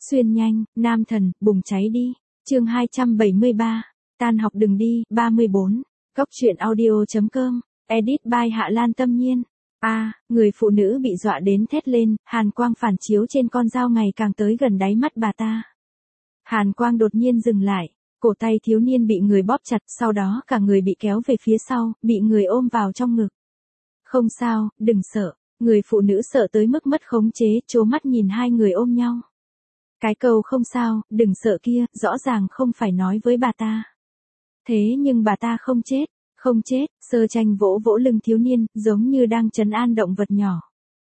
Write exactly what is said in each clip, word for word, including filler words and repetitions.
Xuyên nhanh, nam thần, bùng cháy đi. Chương hai trăm bảy mươi ba. Tan học đừng đi, ba mươi bốn. Góc truyện audio.com. Edit by Hạ Lan Tâm Nhiên. A, à, người phụ nữ bị dọa đến thét lên, hàn quang phản chiếu trên con dao ngày càng tới gần đáy mắt bà ta. Hàn quang đột nhiên dừng lại, cổ tay thiếu niên bị người bóp chặt, sau đó cả người bị kéo về phía sau, bị người ôm vào trong ngực. Không sao, đừng sợ. Người phụ nữ sợ tới mức mất khống chế, trố mắt nhìn hai người ôm nhau. Cái câu không sao, đừng sợ kia, rõ ràng không phải nói với bà ta. Thế nhưng bà ta không chết, không chết, Sơ Tranh vỗ vỗ lưng thiếu niên, giống như đang trấn an động vật nhỏ.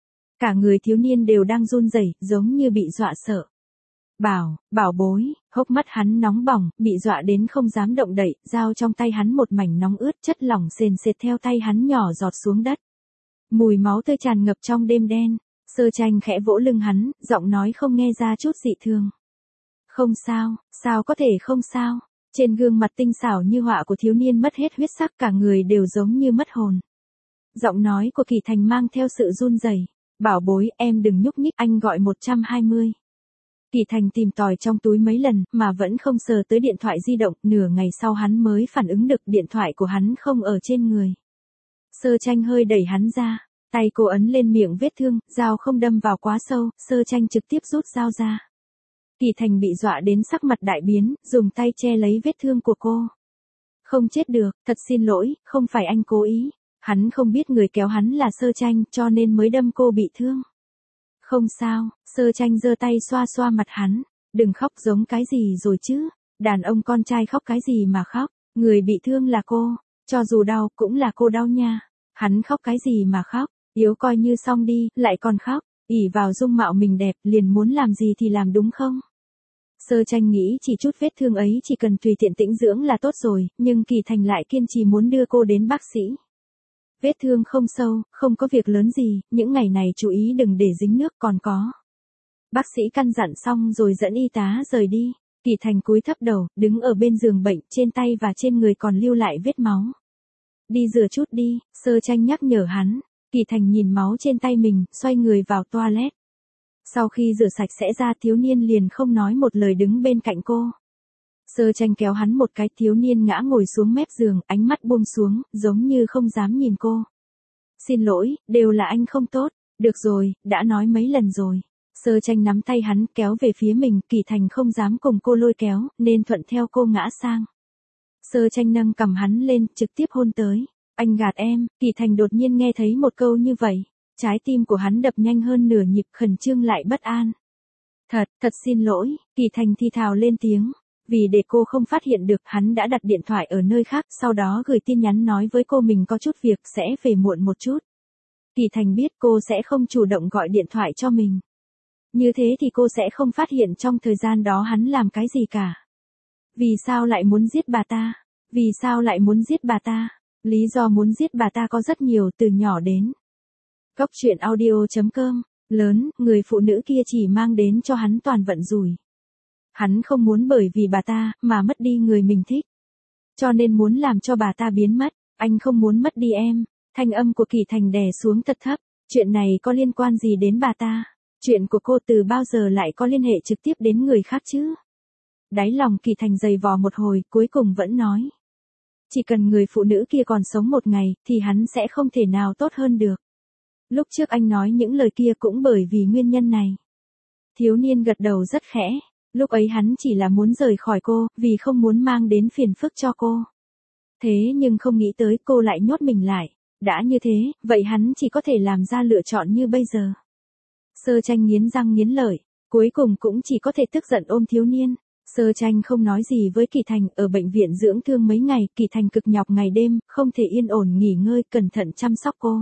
Cả người thiếu niên đều đang run rẩy, giống như bị dọa sợ. Bảo, bảo bối, hốc mắt hắn nóng bỏng, bị dọa đến không dám động đậy, dao trong tay hắn một mảnh nóng ướt, chất lỏng sền sệt theo tay hắn nhỏ giọt xuống đất. Mùi máu tươi tràn ngập trong đêm đen. Sơ Tranh khẽ vỗ lưng hắn, giọng nói không nghe ra chút dị thường. Không sao, sao có thể không sao? Trên gương mặt tinh xảo như họa của thiếu niên mất hết huyết sắc, cả người đều giống như mất hồn. Giọng nói của Kỳ Thành mang theo sự run rẩy. Bảo bối, em đừng nhúc nhích, anh gọi một trăm hai mươi. Kỳ Thành tìm tòi trong túi mấy lần, mà vẫn không sờ tới điện thoại di động, nửa ngày sau hắn mới phản ứng được điện thoại của hắn không ở trên người. Sơ Tranh hơi đẩy hắn ra. Tay cô ấn lên miệng vết thương, dao không đâm vào quá sâu, Sơ Tranh trực tiếp rút dao ra. Kỳ Thành bị dọa đến sắc mặt đại biến, dùng tay che lấy vết thương của cô. Không chết được, thật xin lỗi, không phải anh cố ý. Hắn không biết người kéo hắn là Sơ Tranh, cho nên mới đâm cô bị thương. Không sao, Sơ Tranh giơ tay xoa xoa mặt hắn. Đừng khóc, giống cái gì rồi chứ? Đàn ông con trai khóc cái gì mà khóc? Người bị thương là cô, cho dù đau cũng là cô đau nha. Hắn khóc cái gì mà khóc? Yếu coi như xong đi, lại còn khóc, ỷ vào dung mạo mình đẹp, liền muốn làm gì thì làm đúng không? Sơ Tranh nghĩ chỉ chút vết thương ấy chỉ cần tùy tiện tĩnh dưỡng là tốt rồi, nhưng Kỳ Thành lại kiên trì muốn đưa cô đến bác sĩ. Vết thương không sâu, không có việc lớn gì, những ngày này chú ý đừng để dính nước còn có. Bác sĩ căn dặn xong rồi dẫn y tá rời đi. Kỳ Thành cúi thấp đầu, đứng ở bên giường bệnh, trên tay và trên người còn lưu lại vết máu. Đi rửa chút đi, Sơ Tranh nhắc nhở hắn. Kỳ Thành nhìn máu trên tay mình, xoay người vào toilet. Sau khi rửa sạch sẽ ra, thiếu niên liền không nói một lời đứng bên cạnh cô. Sơ Tranh kéo hắn một cái, thiếu niên ngã ngồi xuống mép giường, ánh mắt buông xuống, giống như không dám nhìn cô. Xin lỗi, đều là anh không tốt. Được rồi, đã nói mấy lần rồi. Sơ Tranh nắm tay hắn kéo về phía mình, Kỳ Thành không dám cùng cô lôi kéo, nên thuận theo cô ngã sang. Sơ Tranh nâng cầm hắn lên, trực tiếp hôn tới. Anh gạt em. Kỳ Thành đột nhiên nghe thấy một câu như vậy. Trái tim của hắn đập nhanh hơn nửa nhịp, khẩn trương lại bất an. Thật, thật xin lỗi, Kỳ Thành thi thào lên tiếng. Vì để cô không phát hiện được, hắn đã đặt điện thoại ở nơi khác, sau đó gửi tin nhắn nói với cô mình có chút việc, sẽ về muộn một chút. Kỳ Thành biết cô sẽ không chủ động gọi điện thoại cho mình. Như thế thì cô sẽ không phát hiện trong thời gian đó hắn làm cái gì cả. Vì sao lại muốn giết bà ta? Vì sao lại muốn giết bà ta? Lý do muốn giết bà ta có rất nhiều, từ nhỏ đến. Góc truyện audio.com. Lớn, người phụ nữ kia chỉ mang đến cho hắn toàn vận rủi. Hắn không muốn bởi vì bà ta mà mất đi người mình thích. Cho nên muốn làm cho bà ta biến mất. Anh không muốn mất đi em. Thanh âm của Kỳ Thành đè xuống thật thấp. Chuyện này có liên quan gì đến bà ta? Chuyện của cô từ bao giờ lại có liên hệ trực tiếp đến người khác chứ? Đáy lòng Kỳ Thành dày vò một hồi, cuối cùng vẫn nói. Chỉ cần người phụ nữ kia còn sống một ngày, thì hắn sẽ không thể nào tốt hơn được. Lúc trước anh nói những lời kia cũng bởi vì nguyên nhân này. Thiếu niên gật đầu rất khẽ. Lúc ấy hắn chỉ là muốn rời khỏi cô, vì không muốn mang đến phiền phức cho cô. Thế nhưng không nghĩ tới cô lại nhốt mình lại. Đã như thế, vậy hắn chỉ có thể làm ra lựa chọn như bây giờ. Sơ Tranh nghiến răng nghiến lợi, cuối cùng cũng chỉ có thể tức giận ôm thiếu niên. Sơ Tranh không nói gì với Kỳ Thành, ở bệnh viện dưỡng thương mấy ngày, Kỳ Thành cực nhọc ngày đêm, không thể yên ổn nghỉ ngơi, cẩn thận chăm sóc cô.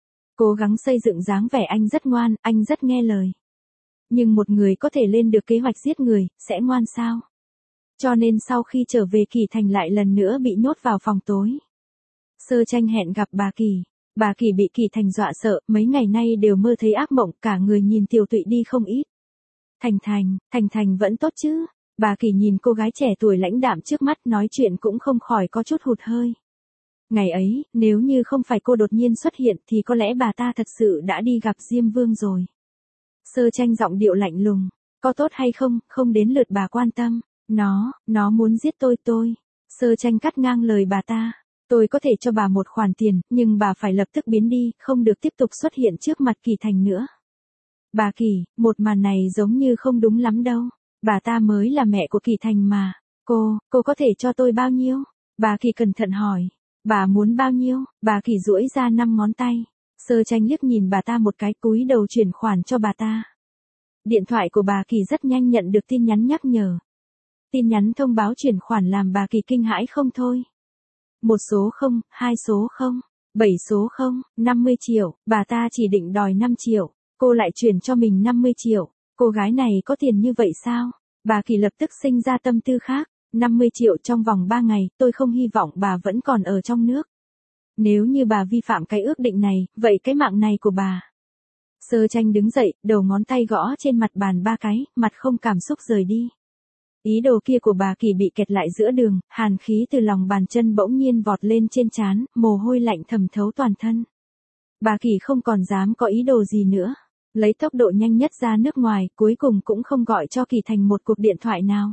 Cố gắng xây dựng dáng vẻ anh rất ngoan, anh rất nghe lời. Nhưng một người có thể lên được kế hoạch giết người, sẽ ngoan sao? Cho nên sau khi trở về Kỳ Thành lại lần nữa bị nhốt vào phòng tối. Sơ Tranh hẹn gặp bà Kỳ. Bà Kỳ bị Kỳ Thành dọa sợ, mấy ngày nay đều mơ thấy ác mộng, cả người nhìn tiều tụy đi không ít. Thành Thành, Thành Thành vẫn tốt chứ? Bà Kỳ nhìn cô gái trẻ tuổi lãnh đạm trước mắt, nói chuyện cũng không khỏi có chút hụt hơi. Ngày ấy, nếu như không phải cô đột nhiên xuất hiện thì có lẽ bà ta thật sự đã đi gặp Diêm Vương rồi. Sơ Tranh giọng điệu lạnh lùng. Có tốt hay không, không đến lượt bà quan tâm. Nó, nó muốn giết tôi tôi. Sơ Tranh cắt ngang lời bà ta. Tôi có thể cho bà một khoản tiền, nhưng bà phải lập tức biến đi, không được tiếp tục xuất hiện trước mặt Kỳ Thành nữa. Bà Kỳ, một màn này giống như không đúng lắm đâu. Bà ta mới là mẹ của Kỳ Thành mà. Cô, cô có thể cho tôi bao nhiêu? Bà Kỳ cẩn thận hỏi. Bà muốn bao nhiêu? Bà Kỳ duỗi ra năm ngón tay. Sơ Tranh liếc nhìn bà ta một cái, cúi đầu chuyển khoản cho bà ta. Điện thoại của bà Kỳ rất nhanh nhận được tin nhắn nhắc nhở. Tin nhắn thông báo chuyển khoản làm bà Kỳ kinh hãi không thôi. Một số không, hai số không, bảy số không, năm mươi triệu, bà ta chỉ định đòi năm triệu, cô lại chuyển cho mình năm mươi triệu, cô gái này có tiền như vậy sao? Bà Kỳ lập tức sinh ra tâm tư khác, năm mươi triệu trong vòng ba ngày, tôi không hy vọng bà vẫn còn ở trong nước. Nếu như bà vi phạm cái ước định này, vậy cái mạng này của bà. Sơ Tranh đứng dậy, đầu ngón tay gõ trên mặt bàn ba cái, mặt không cảm xúc rời đi. Ý đồ kia của bà Kỳ bị kẹt lại giữa đường, hàn khí từ lòng bàn chân bỗng nhiên vọt lên trên trán, mồ hôi lạnh thấm thấu toàn thân. Bà Kỳ không còn dám có ý đồ gì nữa, lấy tốc độ nhanh nhất ra nước ngoài, cuối cùng cũng không gọi cho Kỳ Thành một cuộc điện thoại nào.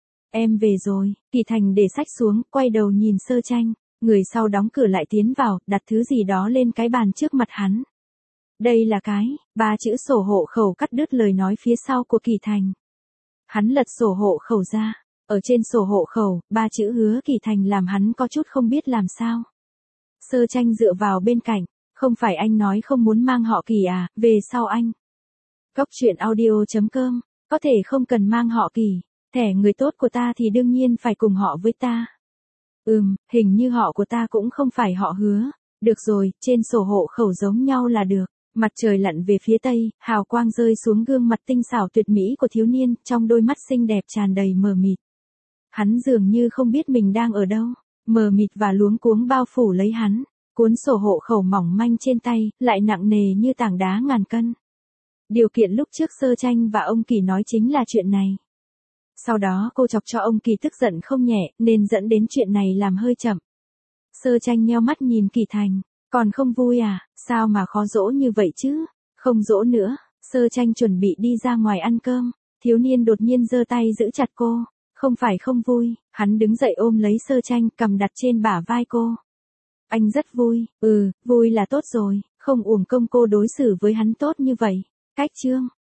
Em về rồi, Kỳ Thành để sách xuống, quay đầu nhìn Sơ Tranh, người sau đóng cửa lại tiến vào, đặt thứ gì đó lên cái bàn trước mặt hắn. Đây là cái, ba chữ sổ hộ khẩu cắt đứt lời nói phía sau của Kỳ Thành. Hắn lật sổ hộ khẩu ra, ở trên sổ hộ khẩu, ba chữ Hứa Kỳ Thành làm hắn có chút không biết làm sao. Sơ Tranh dựa vào bên cạnh, không phải anh nói không muốn mang họ Kỳ à, về sau anh. Góc truyện audio chấm com, có thể không cần mang họ Kỳ, thẻ người tốt của ta thì đương nhiên phải cùng họ với ta. Ừm, hình như họ của ta cũng không phải họ Hứa, được rồi, trên sổ hộ khẩu giống nhau là được. Mặt trời lặn về phía tây, hào quang rơi xuống gương mặt tinh xảo tuyệt mỹ của thiếu niên, trong đôi mắt xinh đẹp tràn đầy mờ mịt. Hắn dường như không biết mình đang ở đâu, mờ mịt và luống cuống bao phủ lấy hắn, cuốn sổ hộ khẩu mỏng manh trên tay, lại nặng nề như tảng đá ngàn cân. Điều kiện lúc trước Sơ Tranh và ông Kỳ nói chính là chuyện này. Sau đó cô chọc cho ông Kỳ tức giận không nhẹ, nên dẫn đến chuyện này làm hơi chậm. Sơ Tranh nheo mắt nhìn Kỳ Thành. Còn không vui à, sao mà khó dỗ như vậy chứ? Không dỗ nữa, Sơ Tranh chuẩn bị đi ra ngoài ăn cơm, thiếu niên đột nhiên giơ tay giữ chặt cô, không phải không vui, hắn đứng dậy ôm lấy Sơ Tranh, cầm đặt trên bả vai cô. Anh rất vui, ừ, vui là tốt rồi, không uổng công cô đối xử với hắn tốt như vậy. Cách chương